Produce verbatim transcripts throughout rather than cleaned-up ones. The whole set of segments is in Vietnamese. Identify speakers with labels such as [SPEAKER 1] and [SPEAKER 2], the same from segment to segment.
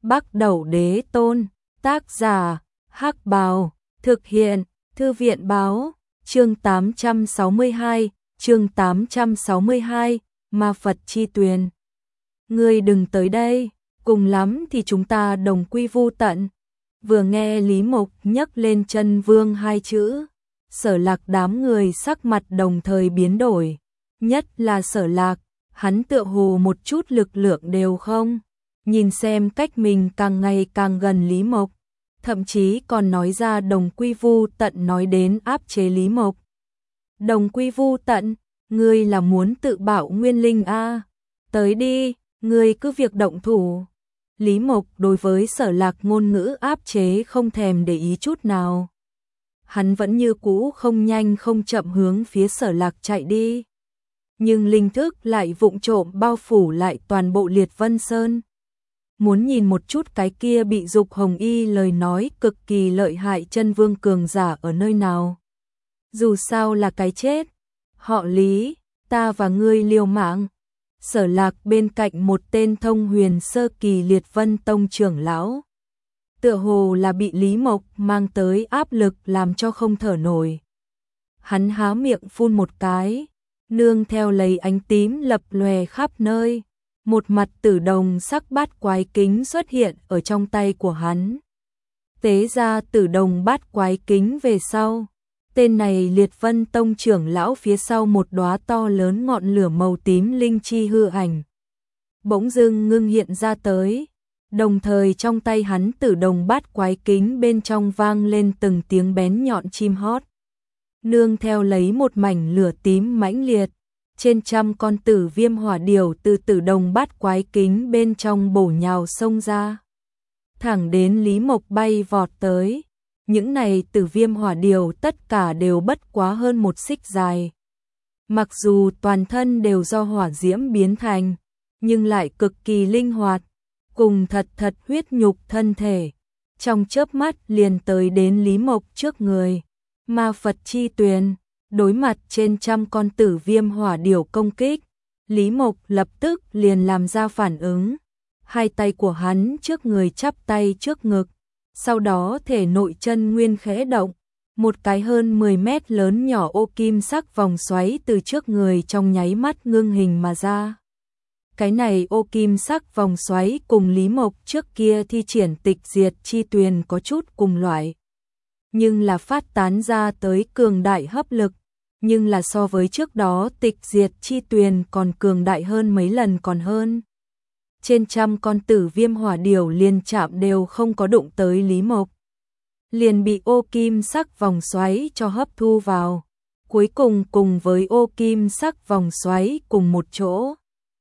[SPEAKER 1] Bắc Đẩu Đế Tôn, tác giả, Hắc Bào, thực hiện, Thư viện Báo, chương tám trăm sáu mươi hai, chương tám trăm sáu mươi hai, Ma Phật Chi Tuyền. Ngươi đừng tới đây, cùng lắm thì chúng ta đồng quy vu tận. Vừa nghe Lý Mộc nhấc lên chân vương hai chữ, Sở Lạc đám người sắc mặt đồng thời biến đổi, nhất là Sở Lạc, hắn tựa hồ một chút lực lượng đều không. Nhìn xem cách mình càng ngày càng gần Lý Mộc, thậm chí còn nói ra đồng quy vu tận, nói đến áp chế Lý Mộc. Đồng quy vu tận, ngươi là muốn tự bảo nguyên linh a? À? Tới đi, ngươi cứ việc động thủ. Lý Mộc đối với Sở Lạc ngôn ngữ áp chế không thèm để ý chút nào. Hắn vẫn như cũ không nhanh không chậm hướng phía Sở Lạc chạy đi. Nhưng linh thức lại vụng trộm bao phủ lại toàn bộ Liệt Vân Sơn. Muốn nhìn một chút cái kia bị Dục Hồng Y lời nói cực kỳ lợi hại chân vương cường giả ở nơi nào. Dù sao là cái chết. Họ Lý, ta và ngươi liều mạng. Sở Lạc bên cạnh một tên thông huyền sơ kỳ Liệt Vân Tông trưởng lão. Tựa hồ là bị Lý Mộc mang tới áp lực làm cho không thở nổi. Hắn há miệng phun một cái, nương theo lấy ánh tím lập lòe khắp nơi. Một mặt tử đồng sắc bát quái kính xuất hiện ở trong tay của hắn. Tế ra tử đồng bát quái kính về sau. Tên này Liệt Vân Tông trưởng lão phía sau một đóa to lớn ngọn lửa màu tím linh chi hư ảnh. Bỗng dưng ngưng hiện ra tới. Đồng thời trong tay hắn tử đồng bát quái kính bên trong vang lên từng tiếng bén nhọn chim hót. Nương theo lấy một mảnh lửa tím mãnh liệt. Trên trăm con tử viêm hỏa điểu từ tử đồng bát quái kính bên trong bổ nhào xông ra. Thẳng đến Lý Mộc bay vọt tới. Những này tử viêm hỏa điểu tất cả đều bất quá hơn một xích dài. Mặc dù toàn thân đều do hỏa diễm biến thành, nhưng lại cực kỳ linh hoạt, cùng thật thật huyết nhục thân thể. Trong chớp mắt liền tới đến Lý Mộc trước người. Ma Phật Chi Tuyền. Đối mặt trên trăm con tử viêm hỏa điểu công kích, Lý Mộc lập tức liền làm ra phản ứng. Hai tay của hắn trước người chắp tay trước ngực, sau đó thể nội chân nguyên khẽ động, một cái hơn mười mét lớn nhỏ ô kim sắc vòng xoáy từ trước người trong nháy mắt ngưng hình mà ra. Cái này ô kim sắc vòng xoáy cùng Lý Mộc trước kia thi triển tịch diệt chi tuyền có chút cùng loại, nhưng là phát tán ra tới cường đại hấp lực. Nhưng là so với trước đó tịch diệt chi tuyền còn cường đại hơn mấy lần còn hơn. Trên trăm con tử viêm hỏa điểu liền chạm đều không có đụng tới Lý Mộc. Liền bị ô kim sắc vòng xoáy cho hấp thu vào. Cuối cùng cùng với ô kim sắc vòng xoáy cùng một chỗ.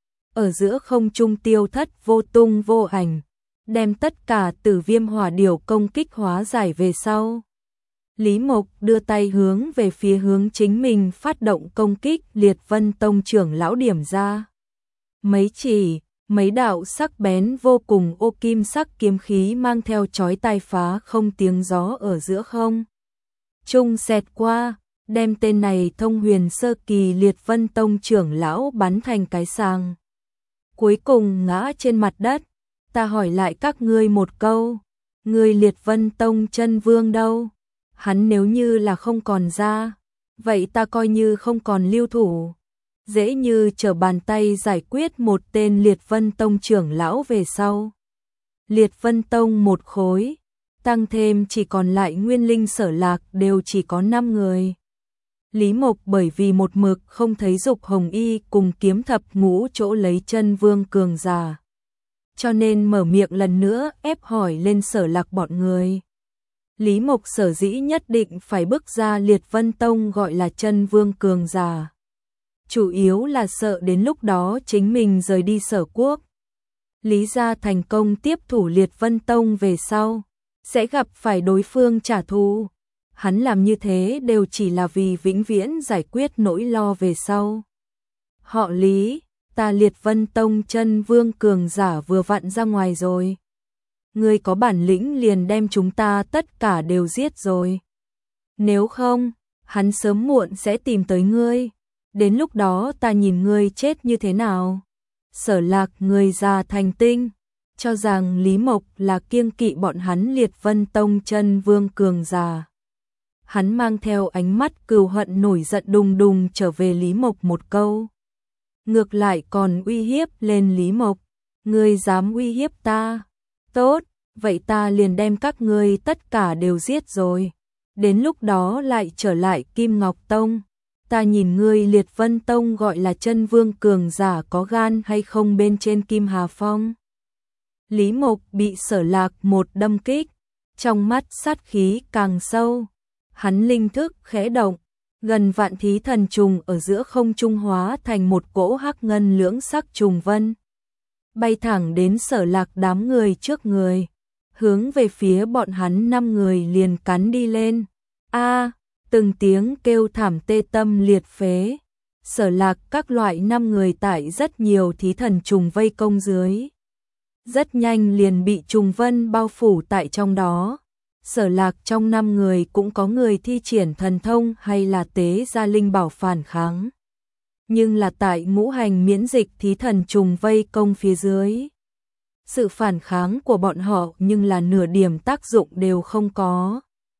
[SPEAKER 1] Ở giữa không trung tiêu thất vô tung vô ảnh. Đem tất cả tử viêm hỏa điểu công kích hóa giải về sau. Lý Mộc đưa tay hướng về phía hướng chính mình phát động công kích Liệt Vân Tông trưởng lão điểm ra. Mấy chỉ, mấy đạo sắc bén vô cùng ô kim sắc kiếm khí mang theo chói tai phá không tiếng gió ở giữa không trung xẹt qua, đem tên này thông huyền sơ kỳ Liệt Vân Tông trưởng lão bắn thành cái sàng. Cuối cùng ngã trên mặt đất. Ta hỏi lại các ngươi một câu, người Liệt Vân Tông chân vương đâu? Hắn nếu như là không còn ra, vậy ta coi như không còn lưu thủ. Dễ như trở bàn tay giải quyết một tên Liệt Vân Tông trưởng lão về sau. Liệt Vân Tông một khối, tăng thêm chỉ còn lại nguyên linh Sở Lạc đều chỉ có năm người. Lý Mộc bởi vì một mực không thấy Dục Hồng Y cùng kiếm thập ngũ chỗ lấy chân vương cường giả, cho nên mở miệng lần nữa ép hỏi lên Sở Lạc bọn người. Lý Mộc sở dĩ nhất định phải bước ra Liệt Vân Tông gọi là chân vương cường giả. Chủ yếu là sợ đến lúc đó chính mình rời đi Sở Quốc. Lý gia thành công tiếp thủ Liệt Vân Tông về sau, sẽ gặp phải đối phương trả thù. Hắn làm như thế đều chỉ là vì vĩnh viễn giải quyết nỗi lo về sau. Họ Lý, ta Liệt Vân Tông chân vương cường giả vừa vặn ra ngoài rồi. Ngươi có bản lĩnh liền đem chúng ta tất cả đều giết rồi. Nếu không, hắn sớm muộn sẽ tìm tới ngươi. Đến lúc đó ta nhìn ngươi chết như thế nào. Sở Lạc người già thành tinh. cho rằng Lý Mộc là kiêng kỵ bọn hắn Liệt Vân Tông chân vương cường giả. Hắn mang theo ánh mắt cừu hận nổi giận đùng đùng trở về Lý Mộc một câu. Ngược lại còn uy hiếp lên Lý Mộc. Ngươi dám uy hiếp ta? Tốt, vậy ta liền đem các ngươi tất cả đều giết rồi. Đến lúc đó lại trở lại Kim Ngọc Tông. Ta nhìn ngươi Liệt Vân Tông gọi là chân vương cường giả có gan hay không bên trên Kim Hà Phong. Lý Mộc bị Sở Lạc một đâm kích, trong mắt sát khí càng sâu. Hắn linh thức khẽ động, gần vạn thí thần trùng ở giữa không trung hóa thành một cỗ hắc ngân lưỡng sắc trùng vân. Bay thẳng đến Sở Lạc đám người trước người, hướng về phía bọn hắn năm người liền cắn đi lên. A, từng tiếng kêu thảm tê tâm liệt phế. Sở Lạc các loại năm người tại rất nhiều thí thần trùng vây công dưới. Rất nhanh liền bị trùng vân bao phủ tại trong đó. Sở Lạc trong năm người cũng có người thi triển thần thông hay là tế gia linh bảo phản kháng. Nhưng là tại ngũ hành miễn dịch thí thần trùng vây công phía dưới. Sự phản kháng của bọn họ nhưng là nửa điểm tác dụng đều không có.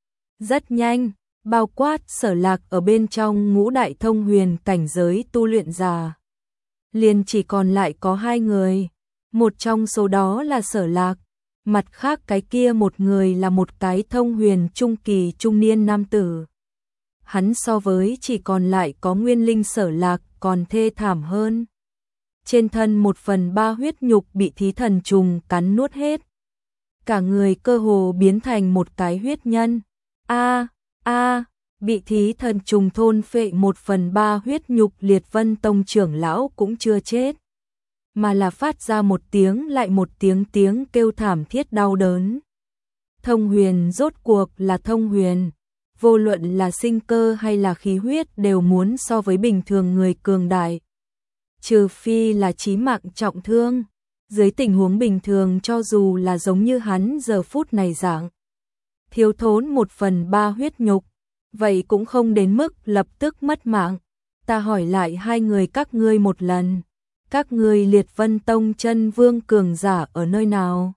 [SPEAKER 1] Rất nhanh, bao quát Sở Lạc ở bên trong ngũ đại thông huyền cảnh giới tu luyện giả. Liền chỉ còn lại có hai người. Một trong số đó là Sở Lạc, mặt khác cái kia một người là một cái thông huyền trung kỳ trung niên nam tử. Hắn so với chỉ còn lại có nguyên linh Sở Lạc còn thê thảm hơn. Trên thân một phần ba huyết nhục bị thí thần trùng cắn nuốt hết. Cả người cơ hồ biến thành một cái huyết nhân. A, a, bị thí thần trùng thôn phệ một phần ba huyết nhục Liệt Vân Tông trưởng lão cũng chưa chết. Mà là phát ra một tiếng lại một tiếng tiếng kêu thảm thiết đau đớn. Thông huyền rốt cuộc là thông huyền, vô luận là sinh cơ hay là khí huyết đều muốn so với bình thường người cường đại. Trừ phi là chí mạng trọng thương, dưới tình huống bình thường cho dù là giống như hắn giờ phút này dạng. Thiếu thốn một phần ba huyết nhục, vậy cũng không đến mức lập tức mất mạng. Ta hỏi lại hai người các ngươi một lần. Các ngươi Liệt Vân Tông chân vương cường giả ở nơi nào?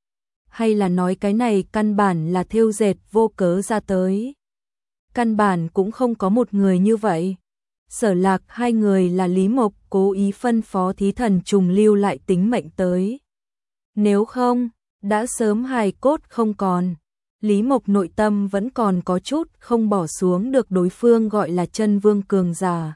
[SPEAKER 1] Hay là nói cái này căn bản là thêu dệt vô cớ ra tới? Căn bản cũng không có một người như vậy. Sở Lạc hai người là Lý Mộc cố ý phân phó thí thần trùng lưu lại tính mệnh tới. Nếu không, đã sớm hài cốt không còn. Lý Mộc nội tâm vẫn còn có chút không bỏ xuống được đối phương gọi là chân vương cường giả.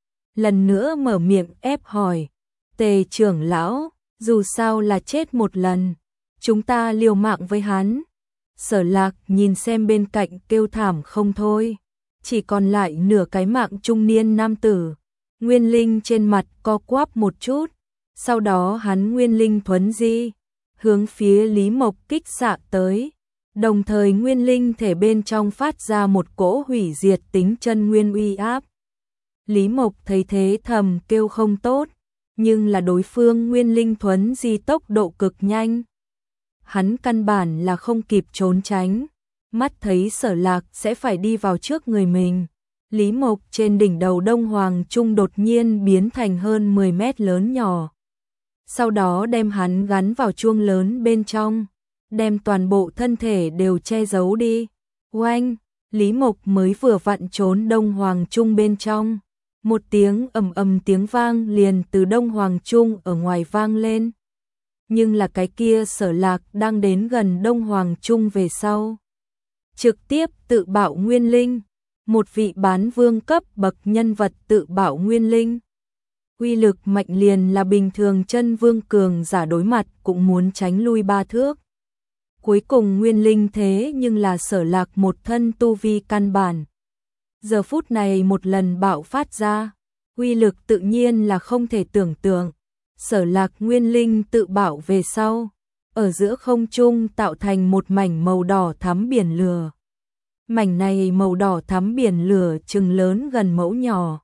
[SPEAKER 1] Lần nữa mở miệng ép hỏi. Tề trưởng lão, dù sao là chết một lần, chúng ta liều mạng với hắn. Sở Lạc nhìn xem bên cạnh kêu thảm không thôi, chỉ còn lại nửa cái mạng trung niên nam tử. Nguyên linh trên mặt co quắp một chút, sau đó hắn nguyên linh thuấn di, hướng phía Lý Mộc kích xạ tới, đồng thời nguyên linh thể bên trong phát ra một cỗ hủy diệt tính chân nguyên uy áp. Lý Mộc thấy thế thầm kêu không tốt. Nhưng là đối phương nguyên linh thuấn di tốc độ cực nhanh. Hắn căn bản là không kịp trốn tránh. Mắt thấy Sở Lạc sẽ phải đi vào trước người mình. Lý Mộc trên đỉnh đầu Đông Hoàng Trung đột nhiên biến thành hơn mười mét lớn nhỏ. Sau đó đem hắn gắn vào chuông lớn bên trong. Đem toàn bộ thân thể đều che giấu đi. Oanh, Lý Mộc mới vừa vặn trốn Đông Hoàng Trung bên trong. Một tiếng ầm ầm tiếng vang liền từ Đông Hoàng Trung ở ngoài vang lên. Nhưng là cái kia Sở Lạc đang đến gần Đông Hoàng Trung về sau. Trực tiếp tự bạo nguyên linh. Một vị bán vương cấp bậc nhân vật tự bạo nguyên linh. Uy lực mạnh liền là bình thường chân vương cường giả đối mặt cũng muốn tránh lui ba thước. Cuối cùng nguyên linh thế nhưng là Sở Lạc một thân tu vi căn bản. Giờ phút này một lần bạo phát ra, uy lực tự nhiên là không thể tưởng tượng. Sở Lạc nguyên linh tự bạo về sau, ở giữa không trung tạo thành một mảnh màu đỏ thắm biển lửa. Mảnh này màu đỏ thắm biển lửa chừng lớn gần mẫu nhỏ,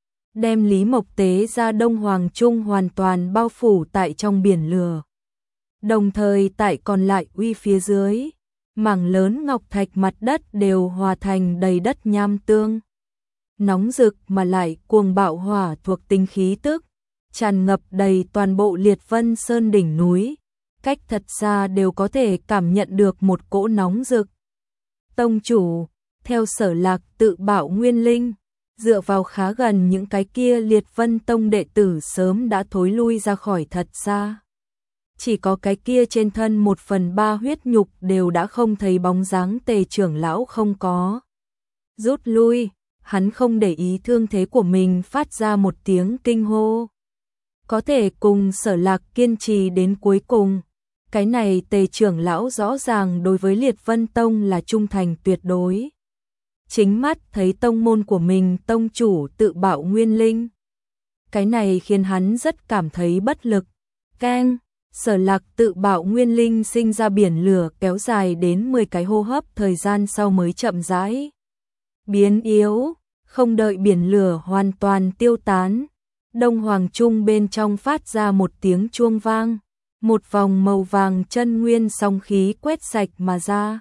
[SPEAKER 1] đem Lý Mộc tế ra Đông Hoàng Trung hoàn toàn bao phủ tại trong biển lửa. Đồng thời tại còn lại uy phía dưới, mảng lớn ngọc thạch mặt đất đều hòa thành đầy đất nham tương. Nóng rực mà lại cuồng bạo hỏa thuộc tính khí tức, tràn ngập đầy toàn bộ Liệt Vân Sơn đỉnh núi. cách thật xa đều có thể cảm nhận được một cỗ nóng rực. Tông chủ, theo Sở Lạc tự bảo Nguyên Linh, dựa vào khá gần những cái kia Liệt Vân Tông đệ tử sớm đã thối lui ra khỏi thật xa. Chỉ có cái kia trên thân một phần ba huyết nhục đều đã không thấy bóng dáng Tề trưởng lão không có. Rút lui, hắn không để ý thương thế của mình phát ra một tiếng kinh hô. Có thể cùng Sở Lạc kiên trì đến cuối cùng. Cái này Tề trưởng lão rõ ràng đối với Liệt Vân Tông là trung thành tuyệt đối. Chính mắt thấy tông môn của mình tông chủ tự bạo Nguyên Linh. Cái này khiến hắn rất cảm thấy bất lực. Keng, Sở Lạc tự bạo Nguyên Linh sinh ra biển lửa kéo dài đến mười cái hô hấp thời gian sau mới chậm rãi biến yếu, không đợi biển lửa hoàn toàn tiêu tán. Đông Hoàng Trung bên trong phát ra một tiếng chuông vang, một vòng màu vàng chân nguyên song khí quét sạch mà ra,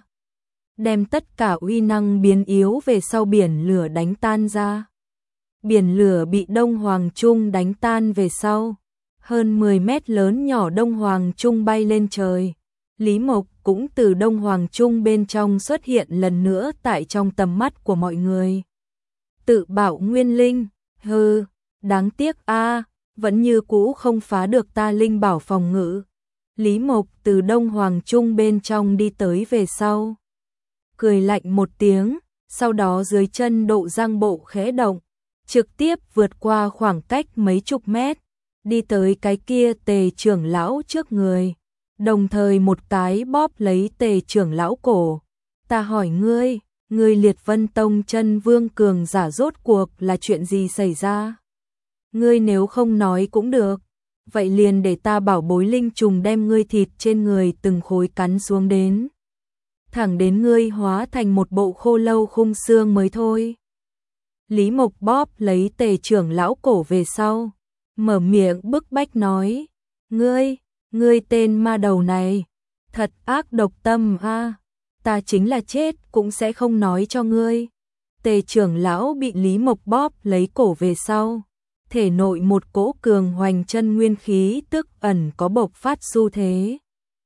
[SPEAKER 1] đem tất cả uy năng biến yếu về sau biển lửa đánh tan ra. Biển lửa bị Đông Hoàng Trung đánh tan về sau, hơn mười mét lớn nhỏ Đông Hoàng Trung bay lên trời. Lý Mộc cũng từ Đông Hoàng Trung bên trong xuất hiện lần nữa tại trong tầm mắt của mọi người. Tự bảo Nguyên Linh, hừ, đáng tiếc a, vẫn như cũ không phá được ta linh bảo phòng ngự. Lý Mộc từ Đông Hoàng Trung bên trong đi tới về sau, cười lạnh một tiếng, sau đó dưới chân độ giang bộ khẽ động, trực tiếp vượt qua khoảng cách mấy chục mét, đi tới cái kia Tề trưởng lão trước người, đồng thời một cái bóp lấy Tề trưởng lão cổ. Ta hỏi ngươi, ngươi Liệt Vân Tông chân vương cường giả rốt cuộc là chuyện gì xảy ra? Ngươi nếu không nói cũng được, vậy liền để ta bảo bối linh trùng đem ngươi thịt trên người từng khối cắn xuống đến. Thẳng đến ngươi hóa thành một bộ khô lâu khung xương mới thôi. Lý Mộc bóp lấy Tề trưởng lão cổ về sau, mở miệng bức bách nói, ngươi, ngươi tên ma đầu này, thật ác độc tâm a, ta chính là chết cũng sẽ không nói cho ngươi. Tề trưởng lão bị Lý Mộc bóp lấy cổ về sau, thể nội một cỗ cường hoành chân nguyên khí tức ẩn có bộc phát xu thế.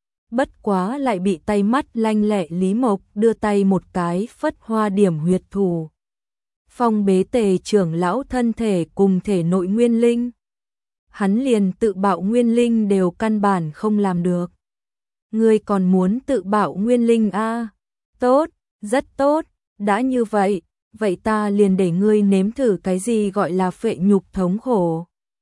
[SPEAKER 1] Bất quá lại bị tay mắt lanh lẹ Lý Mộc đưa tay một cái phất hoa điểm huyệt thủ. Phong bế Tề trưởng lão thân thể cùng thể nội nguyên linh. Hắn liền tự bạo nguyên linh đều căn bản không làm được. Ngươi còn muốn tự bạo nguyên linh a? À? Tốt, rất tốt, đã như vậy, vậy ta liền để ngươi nếm thử cái gì gọi là phệ nhục thống khổ.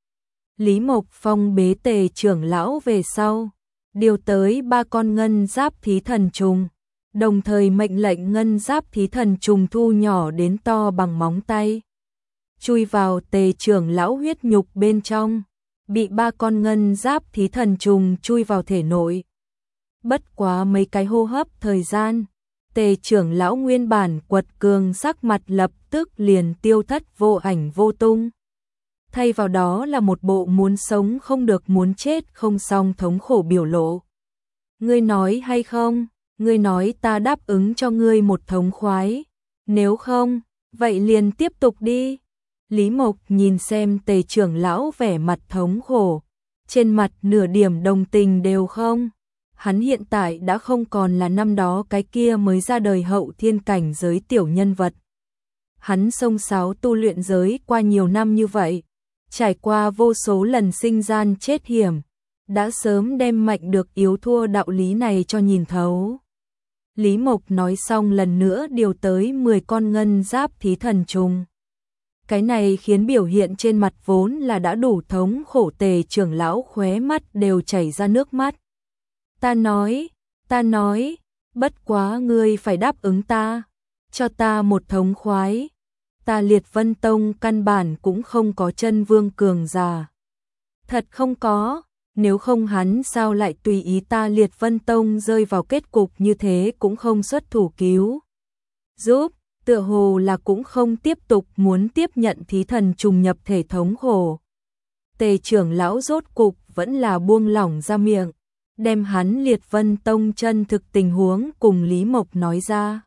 [SPEAKER 1] Lý Mộc phong bế Tề trưởng lão về sau, điều tới ba con ngân giáp thí thần trùng, đồng thời mệnh lệnh ngân giáp thí thần trùng thu nhỏ đến to bằng móng tay, chui vào Tề trưởng lão huyết nhục bên trong, bị ba con ngân giáp thí thần trùng chui vào thể nội. Bất quá mấy cái hô hấp thời gian, Tề trưởng lão nguyên bản quật cường sắc mặt lập tức liền tiêu thất vô ảnh vô tung. Thay vào đó là một bộ muốn sống không được muốn chết không xong thống khổ biểu lộ. Ngươi nói hay không? Ngươi nói ta đáp ứng cho ngươi một thống khoái. Nếu không, vậy liền tiếp tục đi. Lý Mộc nhìn xem Tề trưởng lão vẻ mặt thống khổ, trên mặt nửa điểm đồng tình đều không. Hắn hiện tại đã không còn là năm đó cái kia mới ra đời hậu thiên cảnh giới tiểu nhân vật. Hắn xông xáo tu luyện giới qua nhiều năm như vậy, trải qua vô số lần sinh gian chết hiểm, đã sớm đem mạnh được yếu thua đạo lý này cho nhìn thấu. Lý Mộc nói xong lần nữa điều tới mười con ngân giáp thí thần trùng. Cái này khiến biểu hiện trên mặt vốn là đã đủ thống khổ Tề trưởng lão khóe mắt đều chảy ra nước mắt. Ta nói, ta nói, bất quá ngươi phải đáp ứng ta, cho ta một thống khoái. Ta Liệt Vân Tông căn bản cũng không có chân vương cường giả. Thật không có, nếu không hắn sao lại tùy ý ta Liệt Vân Tông rơi vào kết cục như thế cũng không xuất thủ cứu giúp, tựa hồ là cũng không tiếp tục muốn tiếp nhận thí thần trùng nhập thể thống khổ. Tề trưởng lão rốt cục vẫn là buông lỏng ra miệng, đem hắn Liệt Vân Tông chân thực tình huống cùng Lý Mộc nói ra.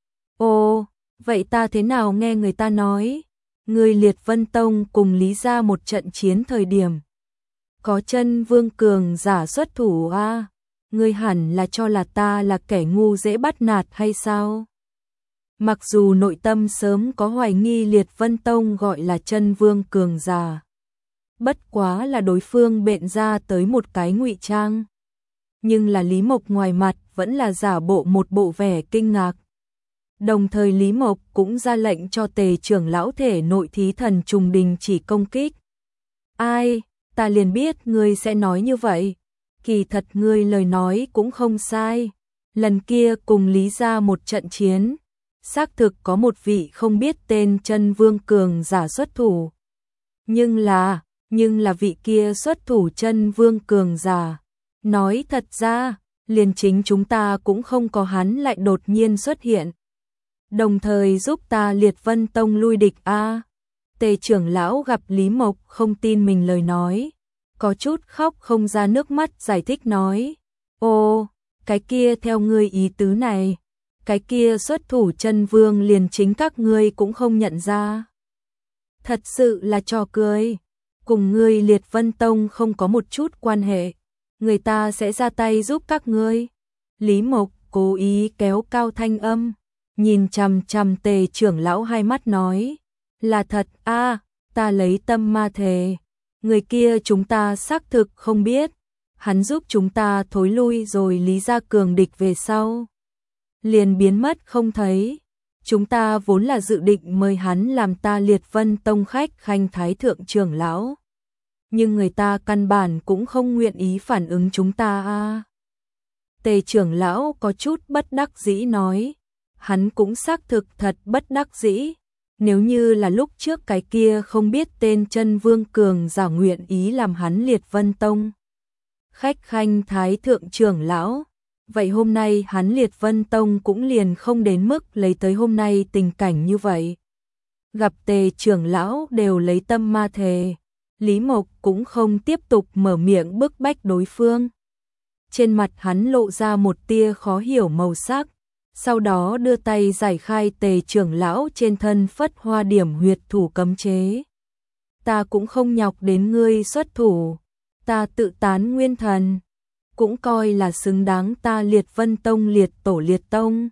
[SPEAKER 1] Ồ, vậy ta thế nào nghe người ta nói, người Liệt Vân Tông cùng Lý gia một trận chiến thời điểm, có chân vương cường giả xuất thủ a, à? ngươi hẳn là cho là ta là kẻ ngu dễ bắt nạt hay sao? Mặc dù nội tâm sớm có hoài nghi Liệt Vân Tông gọi là chân vương cường giả. Bất quá là đối phương bện ra tới một cái ngụy trang. Nhưng là Lý Mộc ngoài mặt vẫn là giả bộ một bộ vẻ kinh ngạc. Đồng thời Lý Mộc cũng ra lệnh cho Tề trưởng lão thể nội thí thần trùng đình chỉ công kích. Ai, ta liền biết ngươi sẽ nói như vậy. Kỳ thật ngươi lời nói cũng không sai. Lần kia cùng Lý gia một trận chiến, xác thực có một vị không biết tên chân vương cường giả xuất thủ. Nhưng là, nhưng là vị kia xuất thủ chân vương cường giả. Nói thật ra, liền chính chúng ta cũng không có hắn lại đột nhiên xuất hiện. Đồng thời giúp ta Liệt Vân Tông lui địch a. Tề trưởng lão gặp Lý Mộc không tin mình lời nói, có chút khóc không ra nước mắt giải thích nói. Ô, cái kia theo ngươi ý tứ này, cái kia xuất thủ chân vương liền chính các ngươi cũng không nhận ra. Thật sự là trò cười, cùng ngươi Liệt Vân Tông không có một chút quan hệ, người ta sẽ ra tay giúp các ngươi. Lý Mộc cố ý kéo cao thanh âm, nhìn chằm chằm Tề trưởng lão hai mắt nói, là thật a, ta lấy tâm ma thề, người kia chúng ta xác thực không biết, hắn giúp chúng ta thối lui rồi Lý gia cường địch về sau, liền biến mất không thấy. Chúng ta vốn là dự định mời hắn làm ta Liệt Vân Tông khách khanh thái thượng trưởng lão, nhưng người ta căn bản cũng không nguyện ý phản ứng chúng ta a. Tề trưởng lão có chút bất đắc dĩ nói, hắn cũng xác thực thật bất đắc dĩ, nếu như là lúc trước cái kia không biết tên chân vương cường giả nguyện ý làm hắn Liệt Vân Tông khách khanh thái thượng trưởng lão, vậy hôm nay hắn Liệt Vân Tông cũng liền không đến mức lấy tới hôm nay tình cảnh như vậy. Gặp Tề trưởng lão đều lấy tâm ma thề, Lý Mộc cũng không tiếp tục mở miệng bức bách đối phương. Trên mặt hắn lộ ra một tia khó hiểu màu sắc, sau đó đưa tay giải khai Tề trưởng lão trên thân phất hoa điểm huyệt thủ cấm chế. Ta cũng không nhọc đến ngươi xuất thủ, ta tự tán nguyên thần, cũng coi là xứng đáng ta Liệt Vân Tông liệt tổ liệt tông.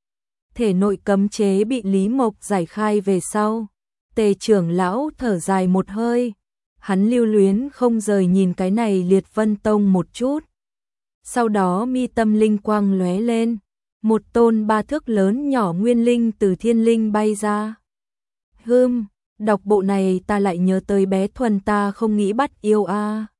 [SPEAKER 1] Thể nội cấm chế bị Lý Mộc giải khai về sau, Tề trưởng lão thở dài một hơi, hắn lưu luyến không rời nhìn cái này Liệt Vân Tông một chút. Sau đó mi tâm linh quang lóe lên, một tôn ba thước lớn nhỏ nguyên linh từ thiên linh bay ra. Hừm, đọc bộ này ta lại nhớ tới bé Thuần ta không nghĩ bắt yêu a.